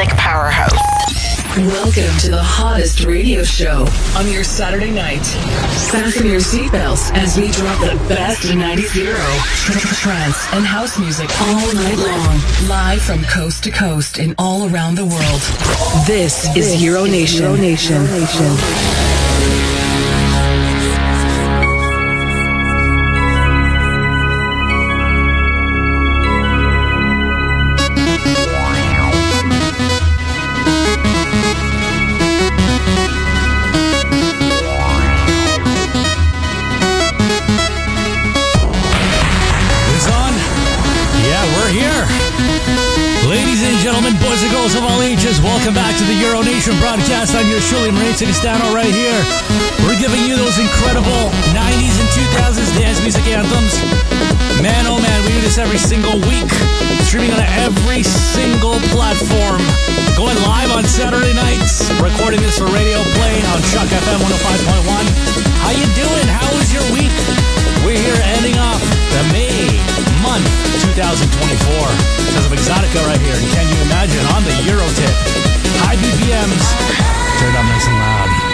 music powerhouse. Welcome to the hottest radio show on your Saturday night. Fasten your seatbelts as we drop the best 90s Euro, trance, and house music all night long. Live from coast to coast and all around the world. This is Euro Nation. Gentlemen, boys and girls of all ages, welcome back to the Euro Nation broadcast. I'm your Shirley Marie Tigastano right here. We're giving you those incredible 90s and 2000s dance music anthems. Man, oh man, we do this every single week. Streaming on every single platform. Going live on Saturday nights. Recording this for radio play on Chuck FM 105.1. How you doing? How was your week? We're here ending off the May month 2024. Because of Exotica right here. And can you imagine on the Euro tip? High BPMs. Turned up nice and loud.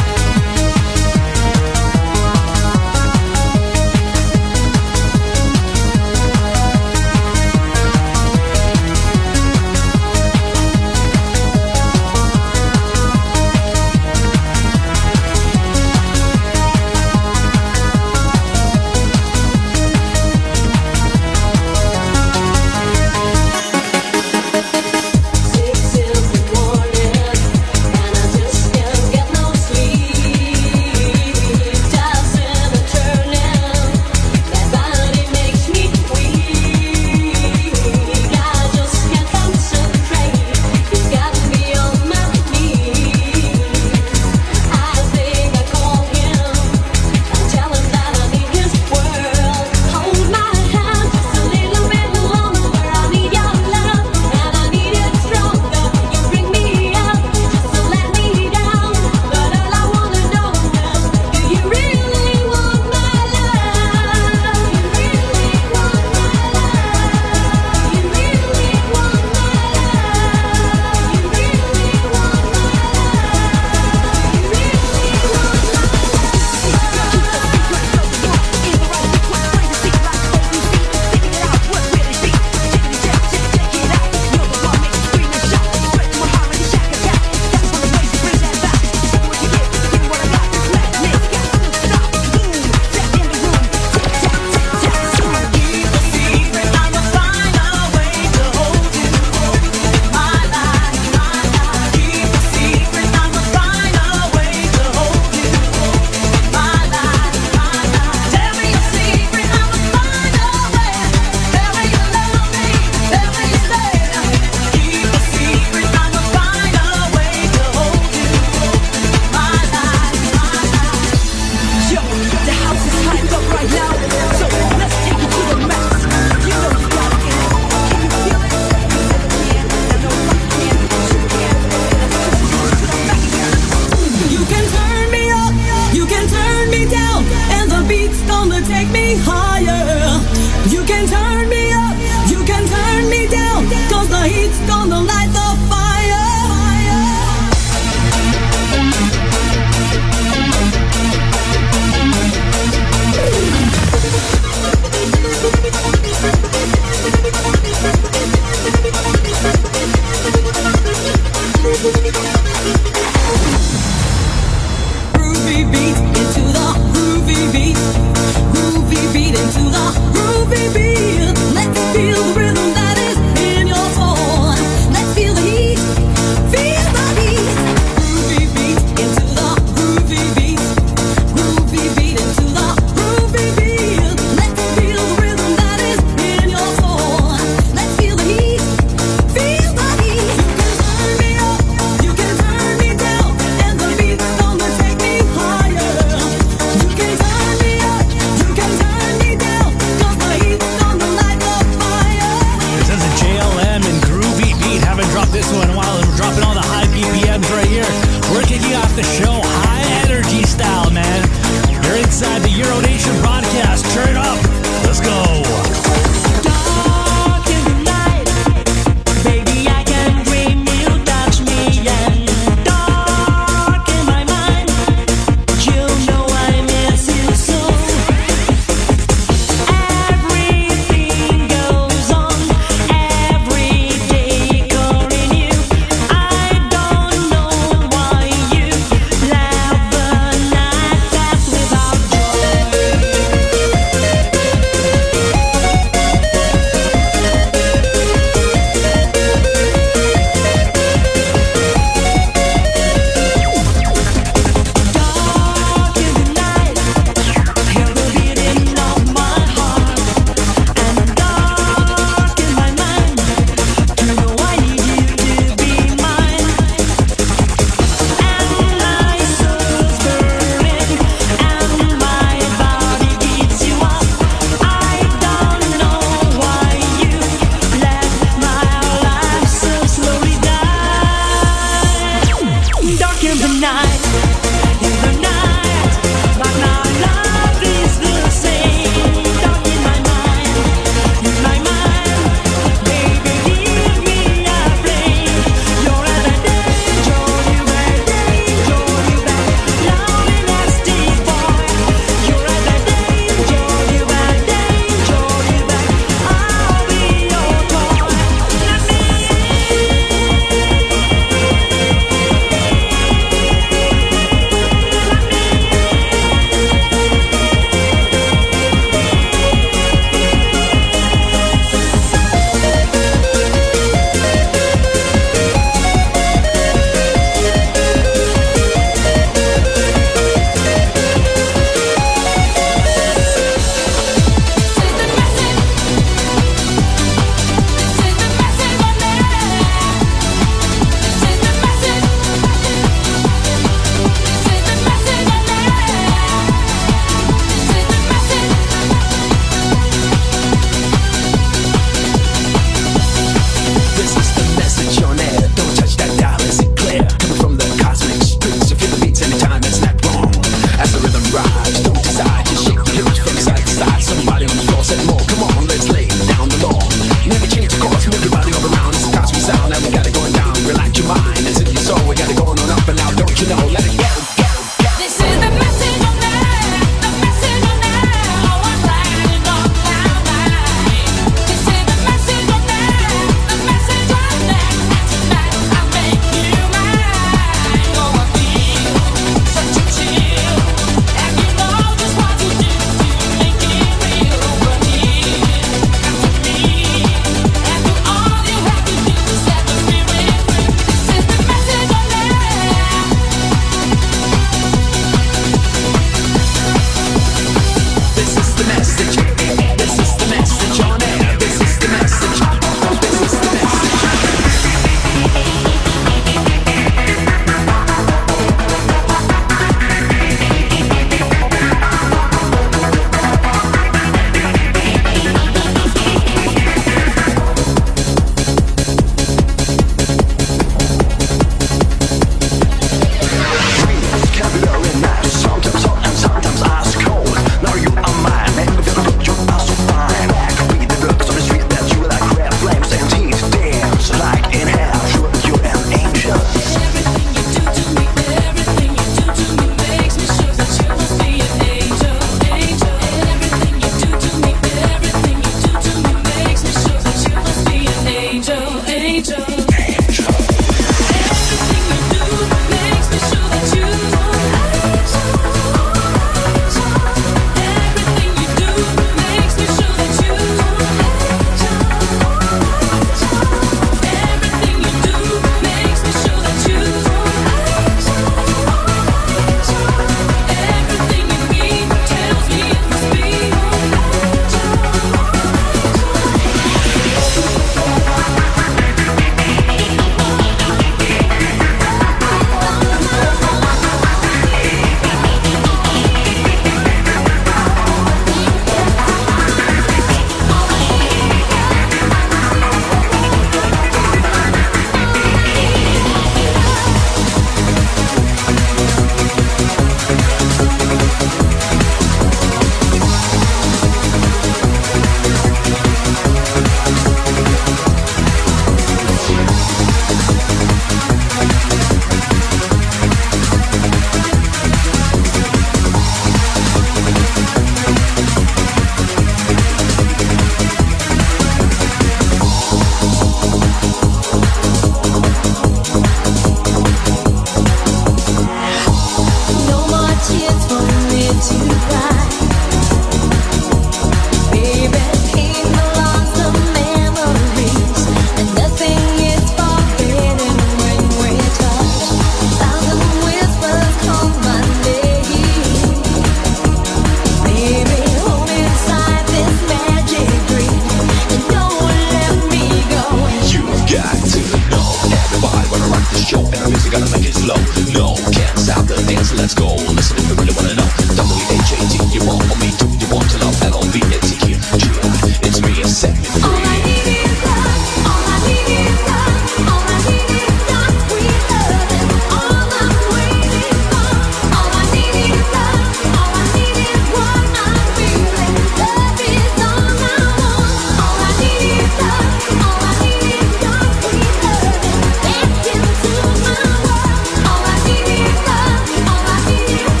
gotta make it slow. No, can't stop the dance, let's go. Listen if you really wanna know. W-H-A-T, you want me to, you want to love. L-O-V-E-T-Q, G-I, it's me, and set me free. All I need is love, all I need is love, all I need is God, sweet loving. All I'm waiting for, all I need is love, all I need is what I'm feeling. Love is all I want, all I need is love, all I need is God, sweet loving. Dance into my world, all I need is love, all I need is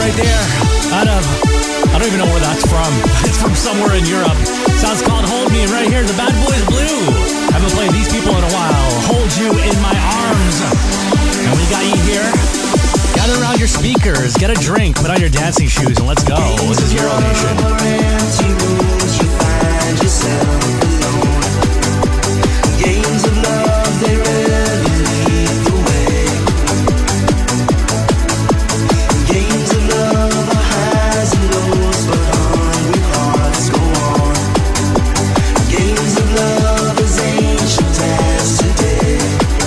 right there. Out of, I don't even know where that's from. It's from somewhere in Europe. Sounds called Hold Me. Right here, the Bad Boys Blue. Haven't played these people in a while. Hold You in My Arms. And we got you here. Gather around your speakers, get a drink, put on your dancing shoes, and let's go. This is Euro Nation. Games of love, they rarely lead the way. Games of love are highs and lows, but hungry hearts go on. Games of love as ancient as today.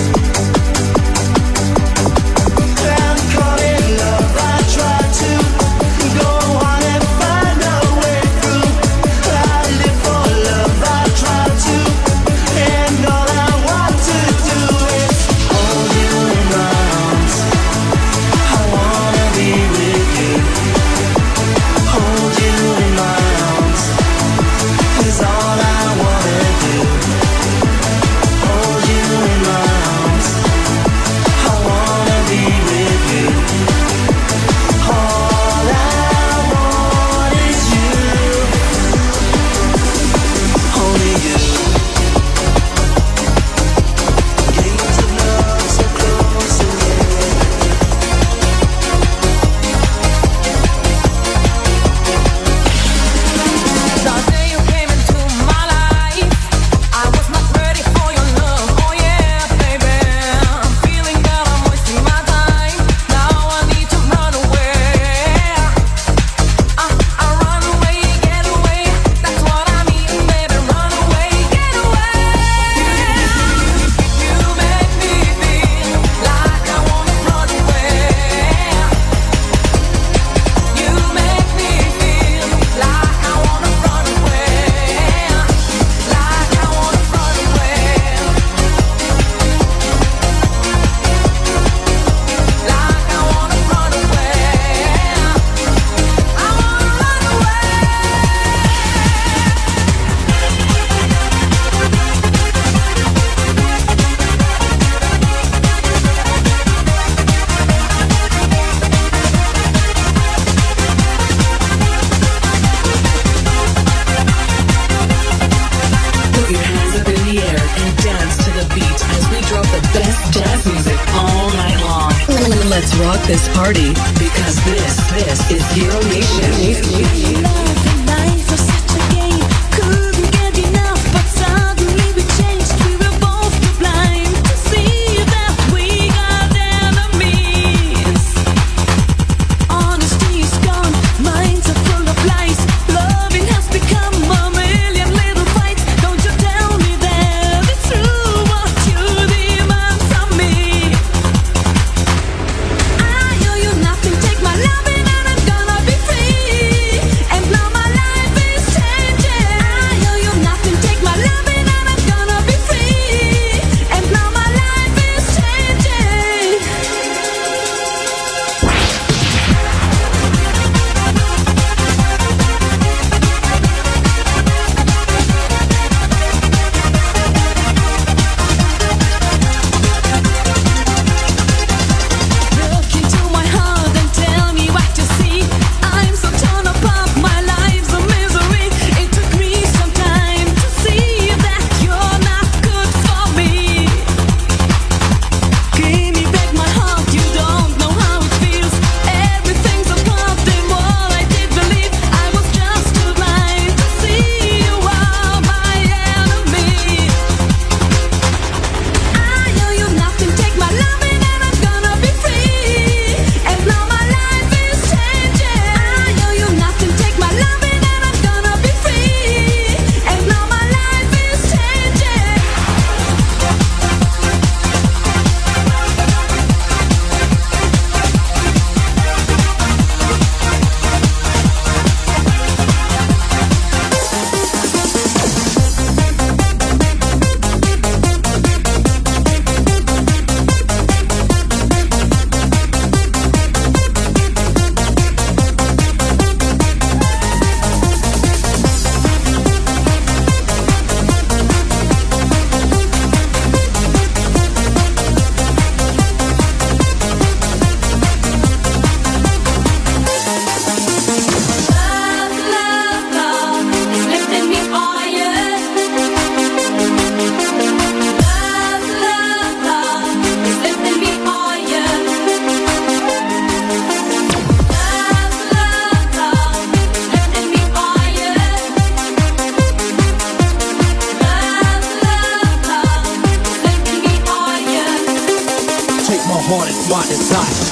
I'm caught in love, I try to go on and find a way through. I live for love, I try to, and all I want to do is hold you in my arms. I wanna be with you. Hold you in my arms is all I wanna do. Hold you in my arms. I wanna be with you. All I want is you. Only you. Games of love so close and yet. The day you came into my life, I was not ready for your love. Oh yeah, baby, I'm feeling that I'm wasting my time. Now I need to run away. I run away, get away. That's what I mean, baby. Run away, get away. You make me feel like I wanna run away. You make me feel like I wanna run away. Like I wanna run away. Like I wanna run away. I wanna run away. Put your hands up in the air and dance to the beat as we drop the best jazz music all night long. Let's rock this party because this is Euro Nation. Love and life was such a game. Couldn't get enough, but suddenly we changed. We were both too blind to see that we got enemies. Honesty is gone, minds are full of lies. Loving has become a million little fights. Don't you tell me that it's true what you demand from me. I owe you nothing, take my love my desire.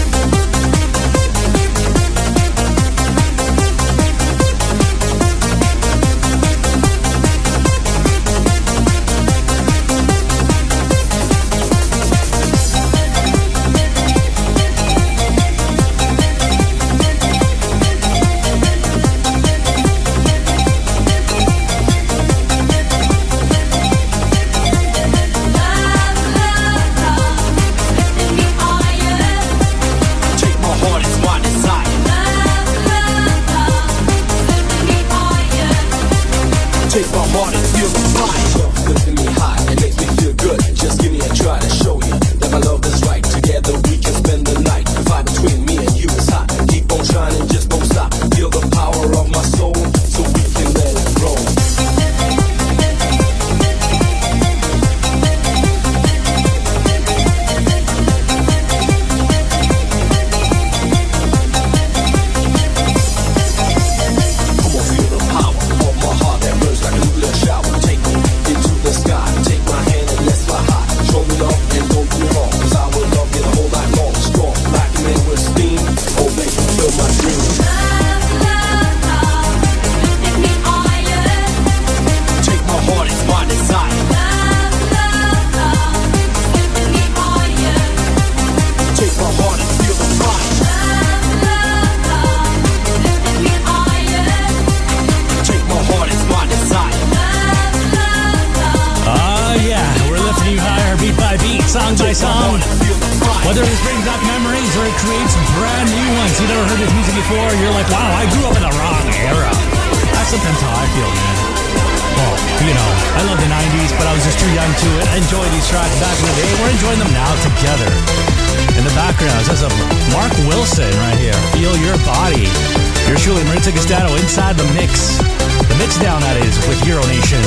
Whether this brings back memories or it creates brand new ones. You've never heard this music before, you're like, wow, I grew up in the wrong era. That's sometimes how I feel, man. Well, you know, I love the 90s, but I was just too young to enjoy these tracks back in the day. We're enjoying them now together. In the background, it says of Mark Wilson right here. Feel Your Body. You're truly Maritza Castano inside the mix. The mix down, that is, with Euro Nation.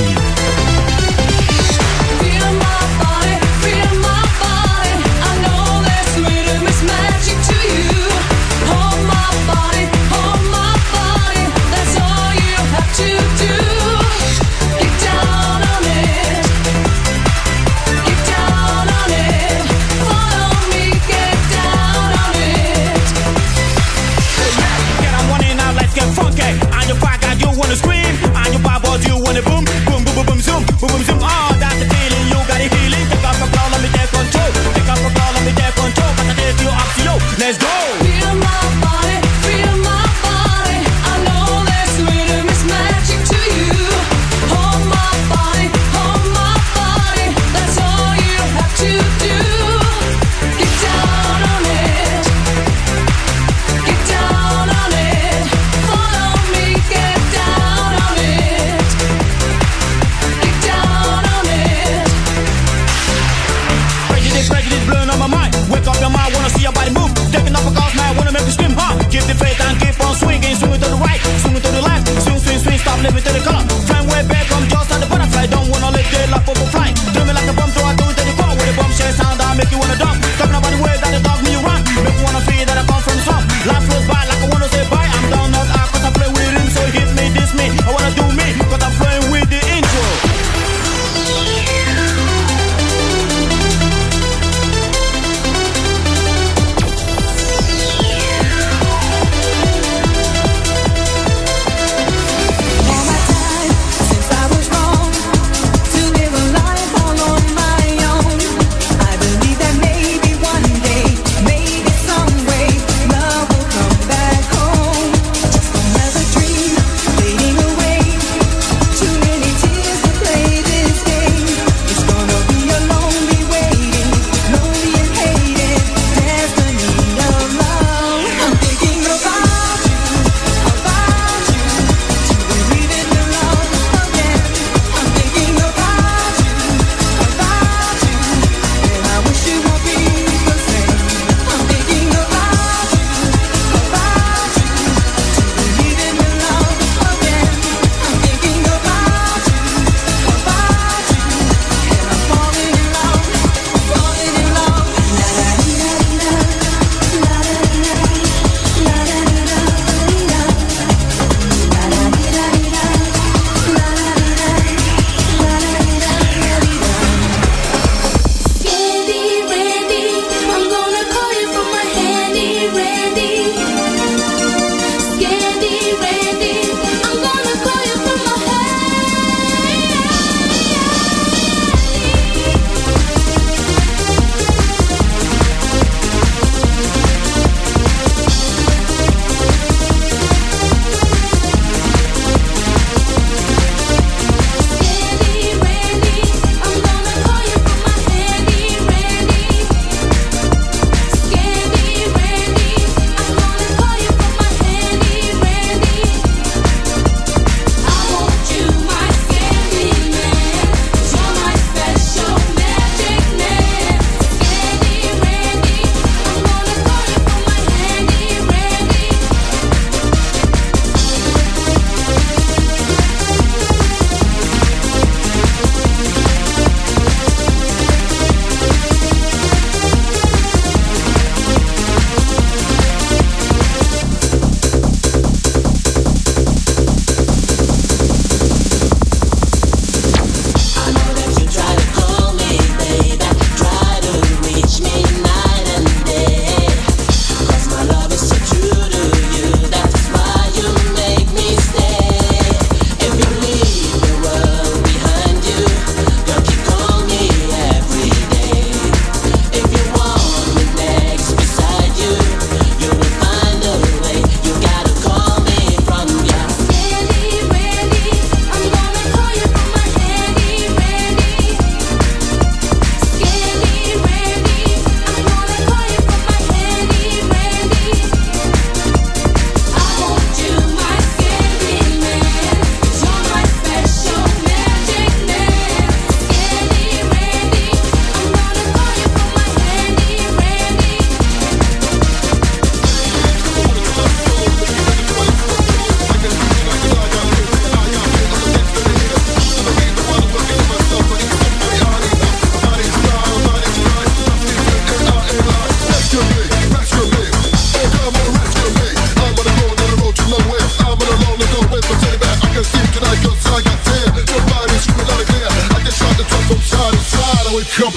Feel my body, feel my body. I know this rhythm is magic to you. Hold my body, that's all you have to do. Get down on it, get down on it. Follow me, get down on it. Get on one and now let's get funky. On your back, you wanna scream. On your bubble, you wanna boom, boom, boom, boom, boom, zoom, boom,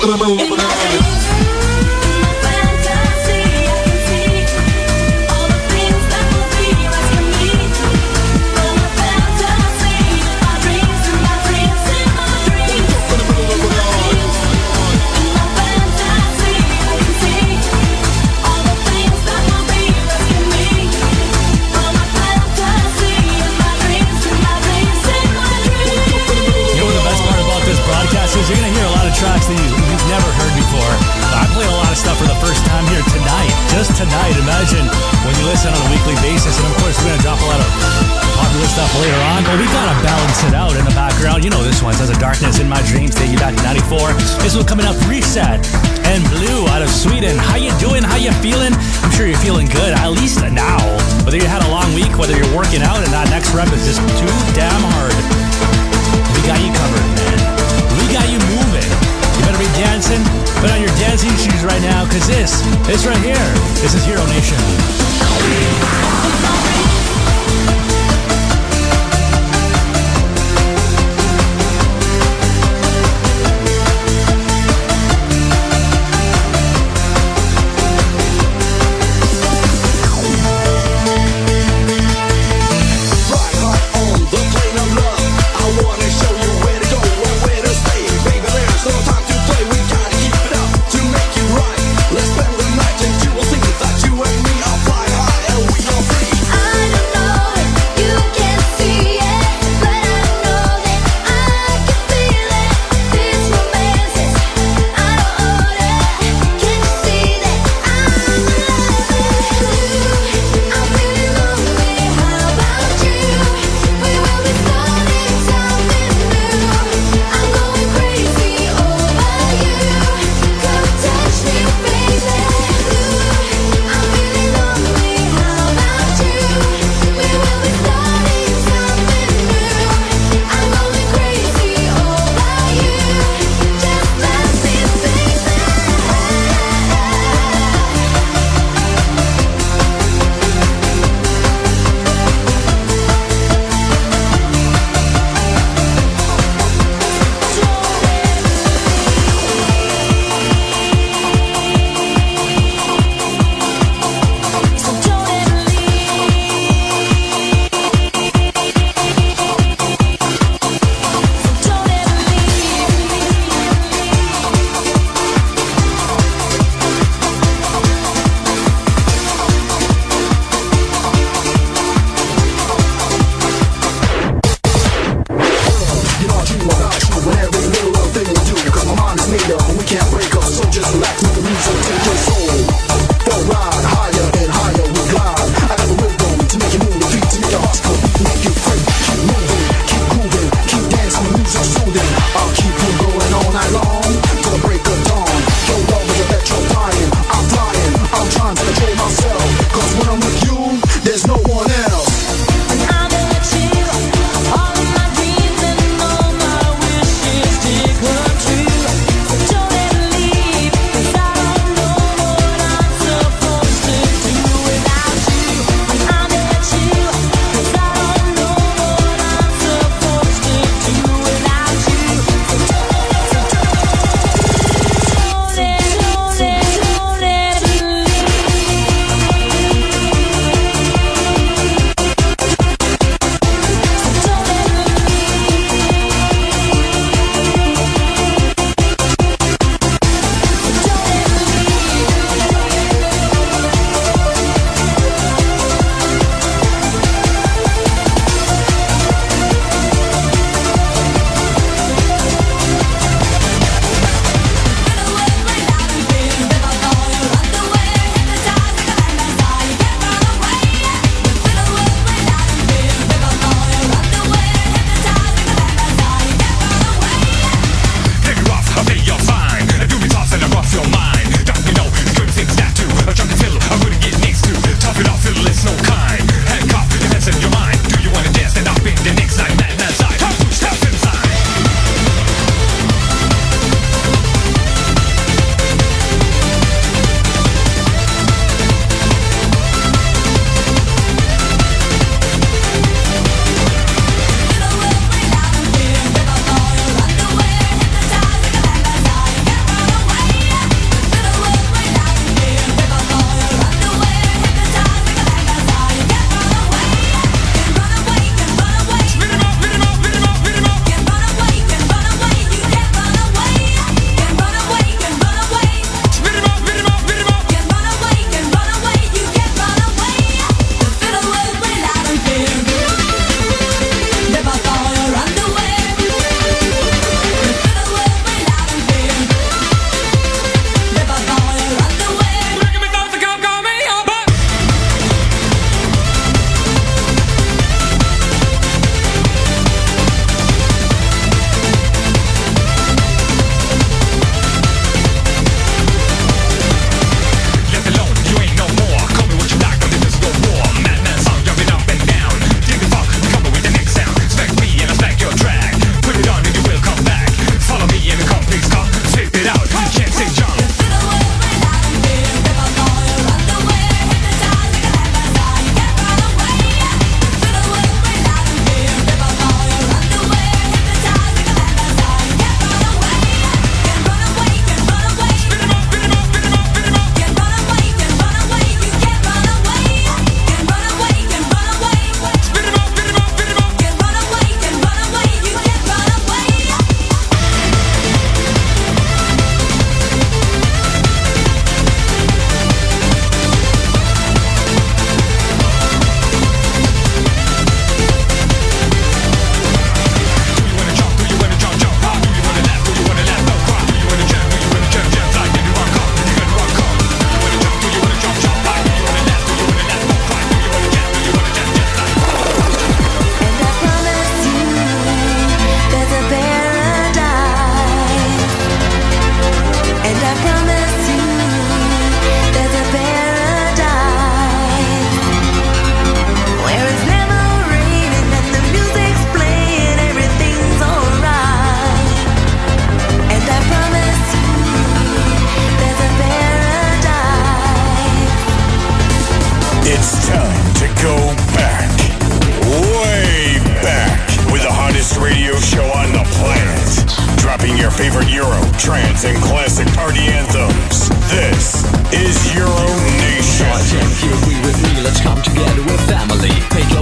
You're going to hear a lot of tracks that you've never heard before. I play a lot of stuff for the first time here tonight. Just tonight. Imagine when you listen on a weekly basis. And of course, we're going to drop a lot of popular stuff later on. But we got to balance it out in the background. You know this one. Says a Darkness in My Dreams, taking you back to 94. This one coming up, Reset and Blue out of Sweden. How you doing? How you feeling? I'm sure you're feeling good, at least now. Whether you had a long week, whether you're working out, and that next rep is just too damn hard. We got you covered, man. We got you moving. You better be dancing. Put on your dancing shoes right now, because this right here, this is Hero Nation. Let's spend the night and you will see that you and me are flying high and we are free.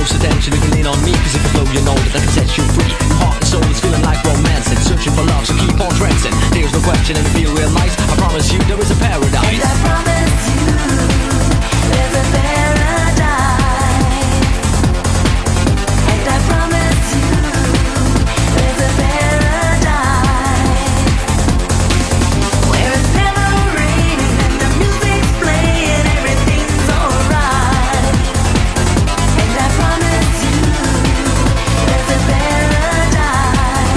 close attention, you can lean on me, cause if you flow, you know that I can set you free. Heart and soul is feeling like romance and searching for love, so keep on trancing. There's no question and feel real nice. I promise you there is a paradise. And I promise you, there's a paradise. And I promise you, there's a paradise where it's never raining and the music's playing, everything's alright. And I promise you, there's a paradise.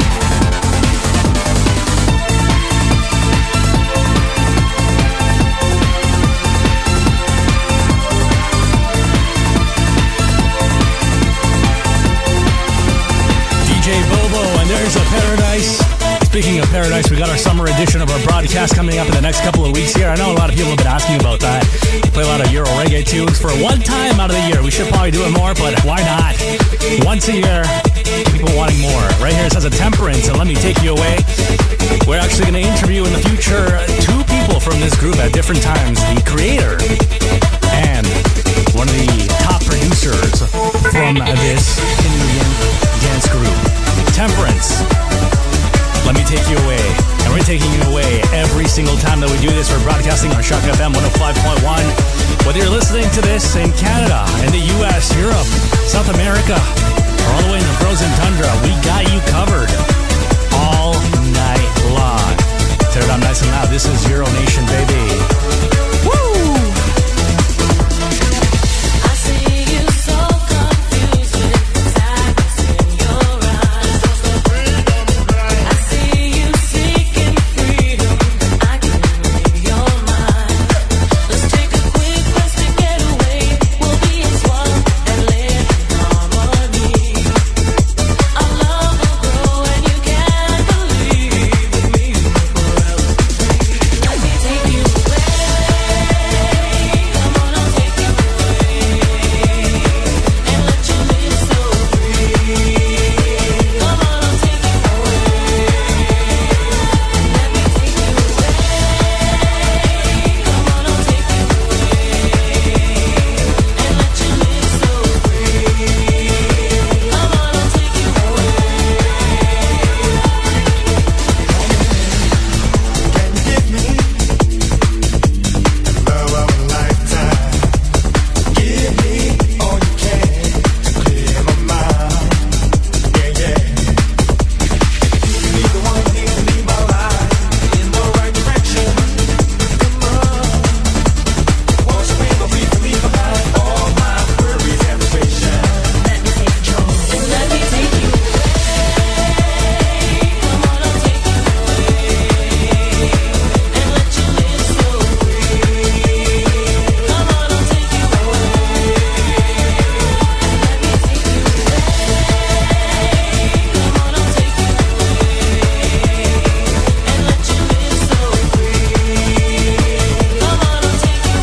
DJ Bobo, and there's a paradise. Speaking of paradise, we got our summer edition of our broadcast coming up in the next couple of weeks here. I know a lot of people have been asking about that. We play a lot of Euro reggae tunes for one time out of the year. We should probably do it more, but why not? Once a year, people wanting more. Right here it says a temperance, and let me take you away. We're actually going to interview in the future two people from this group at different times. The creator and one of the top producers from this Canadian dance group, Temperance. Let me take you away. And we're taking you away every single time that we do this. We're broadcasting on Shock FM 105.1. Whether you're listening to this in Canada, in the US, Europe, South America, or all the way in the frozen tundra, we got you covered all night long. Tear it up nice and loud. This is Euro Nation, baby. Woo! I see you so confused with sadness in your eyes. I see you seeking freedom. I can read your mind. Let's take a quick rest to get away. We'll be as one and live in harmony. Our love will grow and you can't believe that we will forever be. Let me take you away. Come on, I'll take you away and let you live so free. Come on, I'll take you away. Let me take you away. Come on, I'll take you away and let you live so free. Come on, I'll take you away. Give me love of a lifetime. Give me all you can to clear my mind. Yeah, yeah. Be the one here to lead my life in the right direction. Come on, wash away the grief and leave behind all my worries and frustration. Let me take control and let me take you away. Come on, I'll take you away and let you live so free. Come on, I'll take you away and let me take you away. Come on, I'll take you away and let you live so free. Come on, I'll take you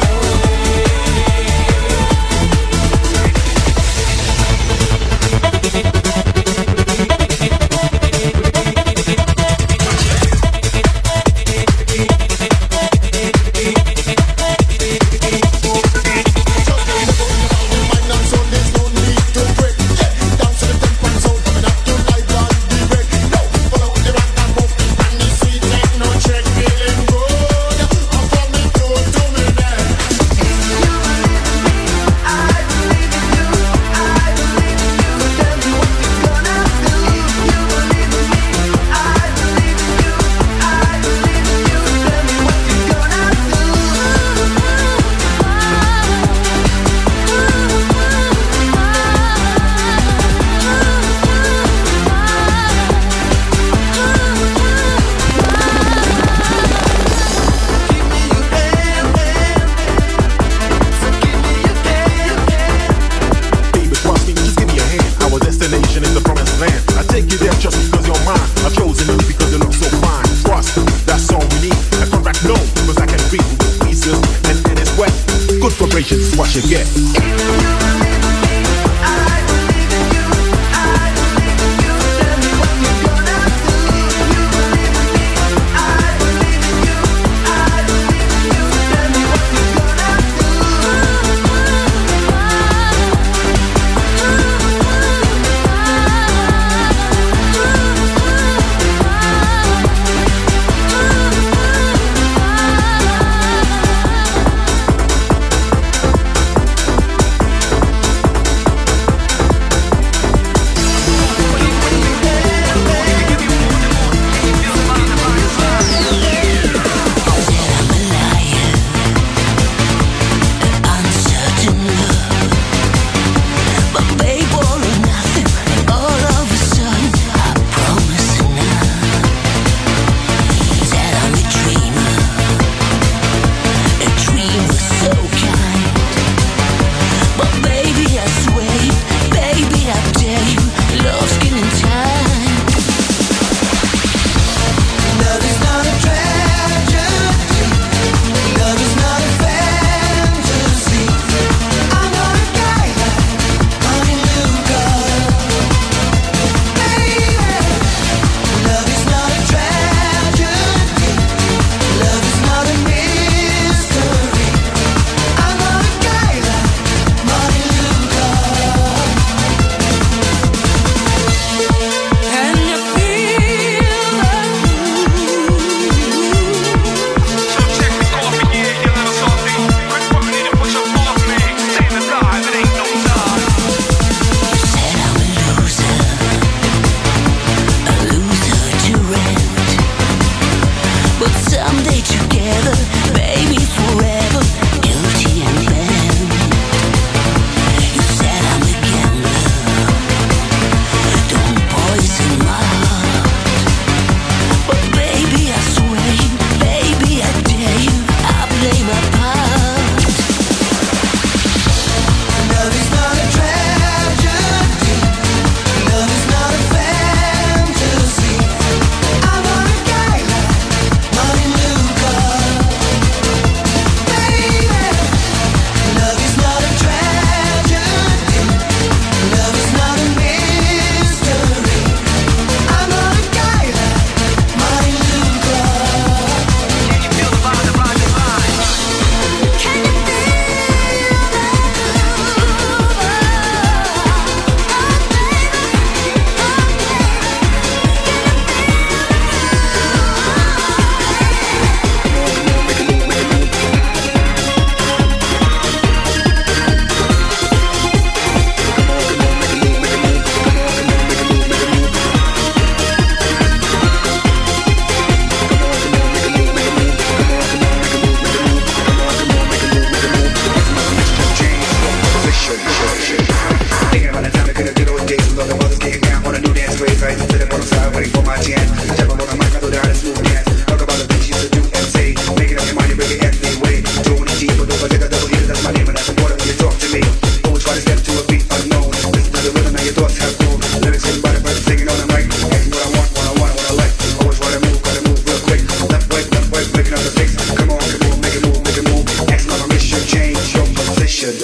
Baby, trust me, just give me a hand. Our destination is the promised land. I take you there just because you're mine. I've chosen you because you look so fine. Trust, that's all we need. A contract, no, because I can read with the pieces and it's wet. Good vibrations is what you get. I beat unknown. Listen to the rhythm and your thoughts have grown. Lyrics in body, but singing on the mic. Asking what I want, what I like. Always gotta move real quick. Left, right, breaking up the sticks. Come on, make it move. Ask my permission, change your position.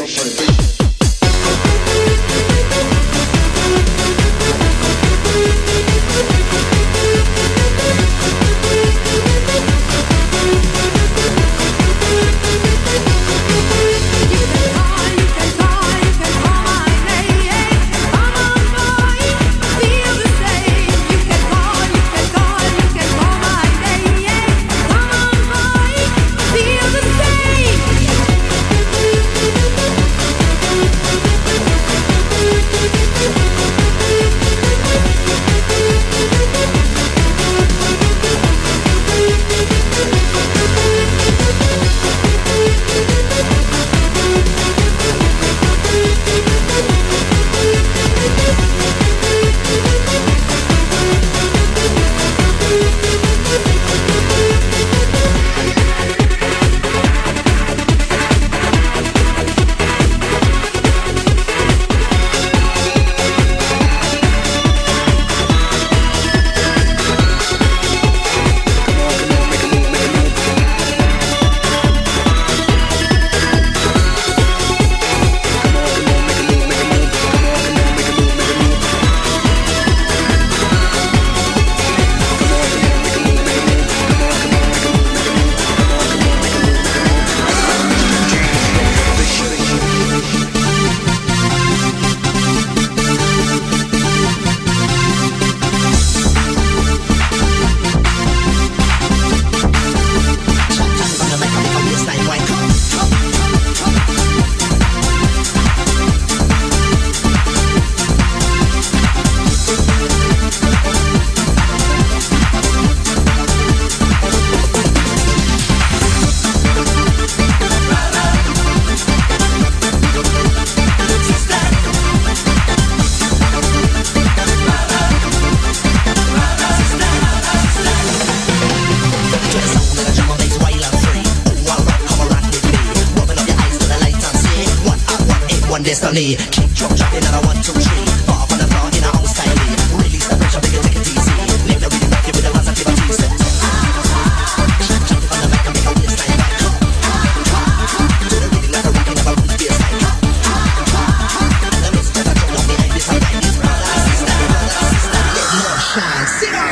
Destiny, keep drop dropping at a 1, 2, 3. Far from the floor in our own style. Release the pressure, make it take it easy. Live the rhythm, rock you with the positive and tease it. Jump on the mic and make a waistline right. Do the rhythm like a rockin' of a roots baseline. And the mix that I drop behind this and right. It's brother, sister, let love shine. Sing on.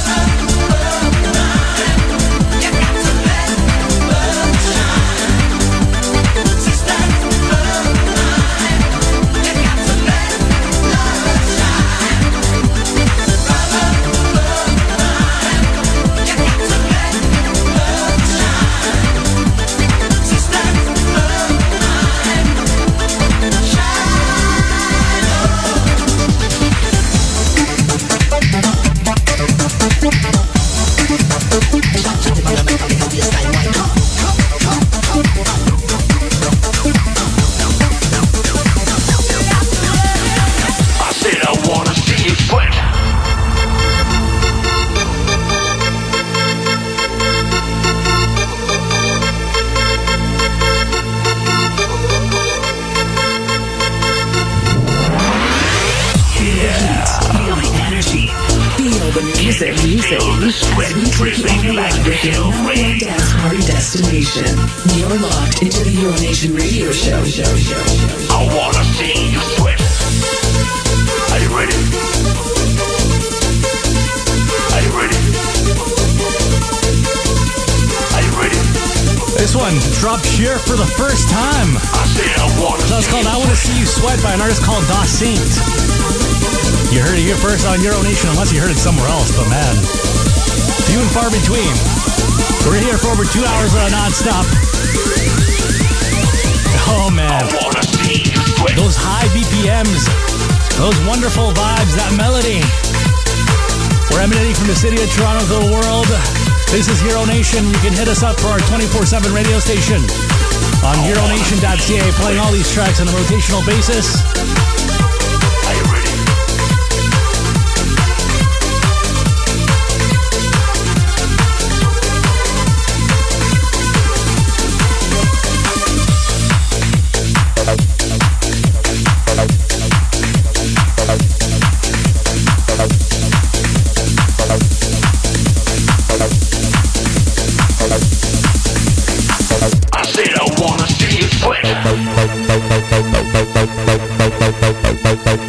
Dance party destination. You're locked into the Euronation Radio Show. I wanna see you sweat. Are you ready? Are you ready? Are you ready? This one dropped here for the first time. I said I wanna That's see called you I Wanna See You Sweat by an artist called Da Saint. You heard it here first on Euronation, unless you heard it somewhere else, but man, few and far between. We're here for over 2 hours non-stop. Oh man, I wanna see you sweat. those high BPMs, those wonderful vibes, that melody. We're emanating from the city of Toronto to the world. This is Euronation. You can hit us up for our 24/7 radio station on Euronation.ca, playing all these tracks on a rotational basis. Are you ready? Bye.